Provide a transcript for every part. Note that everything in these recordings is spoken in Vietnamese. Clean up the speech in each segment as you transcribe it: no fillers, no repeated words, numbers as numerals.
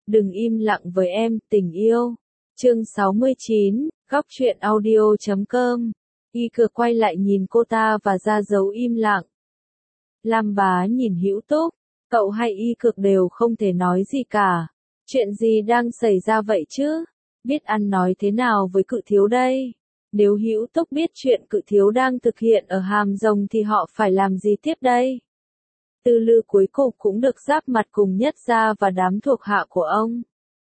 Đừng im lặng với em, tình yêu. Chương 69, góc truyện audio.com. Y Cực quay lại nhìn cô ta và ra dấu im lặng. Lam Bá nhìn Hữu Túc, cậu hay Y Cực đều không thể nói gì cả. Chuyện gì đang xảy ra vậy chứ? Biết ăn nói thế nào với Cự Thiếu đây? Nếu Hữu Túc biết chuyện Cự Thiếu đang thực hiện ở Hàm Rồng thì họ phải làm gì tiếp đây? Tư Lư cuối cùng cũng được giáp mặt cùng Nhất Gia và đám thuộc hạ của ông.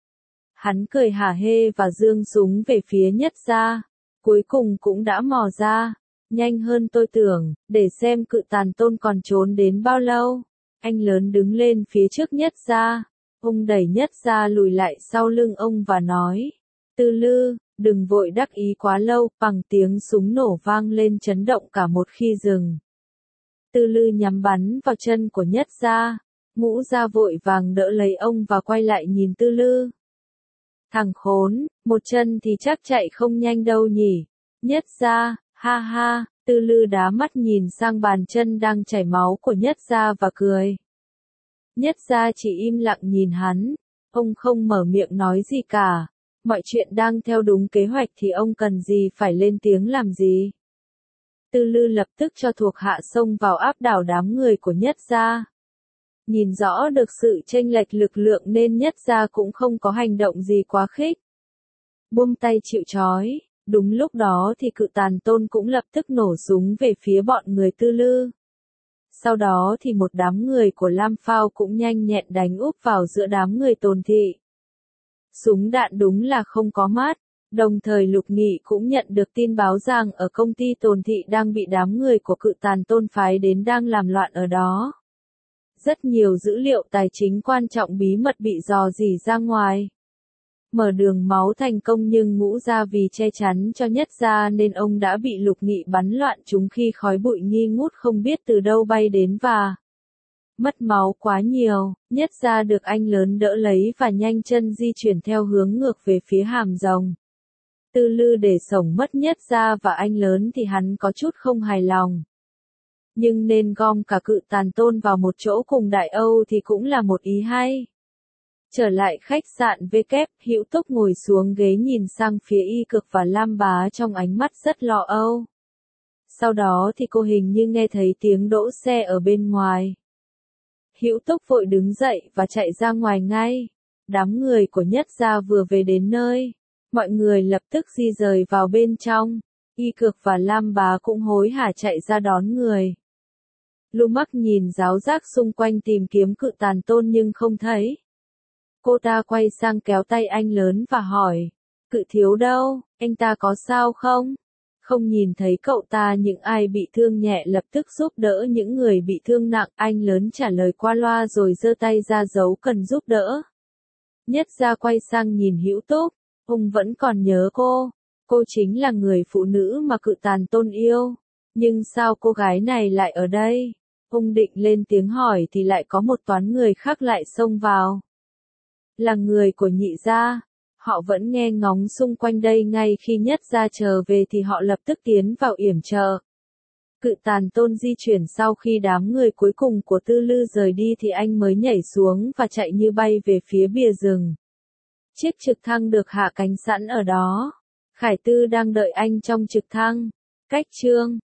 Hắn cười hả hê và giương súng về phía Nhất Gia. Cuối cùng cũng đã mò ra. Nhanh hơn tôi tưởng, để xem Cự Tàn Tôn còn trốn đến bao lâu. Anh lớn đứng lên phía trước Nhất Gia. Ông đẩy Nhất Gia lùi lại sau lưng ông và nói. Tư Lư, đừng vội đắc ý quá lâu, bằng tiếng súng nổ vang lên chấn động cả một khi rừng. Tư Lư nhắm bắn vào chân của Nhất Gia. Ngũ Gia vội vàng đỡ lấy ông và quay lại nhìn Tư Lư. Thằng khốn, một chân thì chắc chạy không nhanh đâu nhỉ. Nhất Gia, ha ha, Tư Lư đá mắt nhìn sang bàn chân đang chảy máu của Nhất Gia và cười. Nhất Gia chỉ im lặng nhìn hắn, ông không mở miệng nói gì cả. Mọi chuyện đang theo đúng kế hoạch thì ông cần gì phải lên tiếng làm gì. Tư Lư lập tức cho thuộc hạ xông vào áp đảo đám người của Nhất Gia. Nhìn rõ được sự chênh lệch lực lượng nên Nhất Gia cũng không có hành động gì quá khích. Buông tay chịu trói, đúng lúc đó thì Cự Tàn Tôn cũng lập tức nổ súng về phía bọn người Tư Lư. Sau đó thì một đám người của Lam Phao cũng nhanh nhẹn đánh úp vào giữa đám người Tồn Thị. Súng đạn đúng là không có mát, đồng thời Lục Nghị cũng nhận được tin báo rằng ở công ty Tồn Thị đang bị đám người của Cự Tàn Tôn phái đến đang làm loạn ở đó. Rất nhiều dữ liệu tài chính quan trọng bí mật bị rò rỉ ra ngoài. Mở đường máu thành công nhưng Ngũ Gia vì che chắn cho Nhất Gia nên ông đã bị Lục Nghị bắn loạn trúng khi khói bụi nghi ngút không biết từ đâu bay đến và mất máu quá nhiều. Nhất Gia được anh lớn đỡ lấy và nhanh chân di chuyển theo hướng ngược về phía Hàm Rồng. Tư Lư để sống mất Nhất Gia và anh lớn thì hắn có chút không hài lòng. Nhưng nên gom cả Cự Tàn Tôn vào một chỗ cùng Đại Âu thì cũng là một ý hay. Trở lại khách sạn Hữu Túc ngồi xuống ghế nhìn sang phía Y Cực và Lam Bá trong ánh mắt rất lo âu. Sau đó thì cô hình như nghe thấy tiếng đỗ xe ở bên ngoài. Hữu Túc vội đứng dậy và chạy ra ngoài ngay. Đám người của Nhất Gia vừa về đến nơi. Mọi người lập tức di rời vào bên trong. Y Cực và Lam Bá cũng hối hả chạy ra đón người. Lu Mắc nhìn ráo rác xung quanh tìm kiếm Cự Tàn Tôn nhưng không thấy. Cô ta quay sang kéo tay anh lớn và hỏi, Cự Thiếu đâu, anh ta có sao không? Không nhìn thấy cậu ta những ai bị thương nhẹ lập tức giúp đỡ những người bị thương nặng, anh lớn trả lời qua loa rồi giơ tay ra dấu cần giúp đỡ. Nhất Gia quay sang nhìn Hữu Túc, ông vẫn còn nhớ cô chính là người phụ nữ mà Cự Tàn Tôn yêu, nhưng sao cô gái này lại ở đây? Ông định lên tiếng hỏi thì lại có một toán người khác lại xông vào. Là người của Nhị Gia, họ vẫn nghe ngóng xung quanh đây ngay khi Nhất Gia trở về thì họ lập tức tiến vào yểm trợ. Cự Tàn Tôn di chuyển sau khi đám người cuối cùng của Tư Lư rời đi thì anh mới nhảy xuống và chạy như bay về phía bìa rừng. Chiếc trực thăng được hạ cánh sẵn ở đó. Khải Tư đang đợi anh trong trực thăng. Cách chương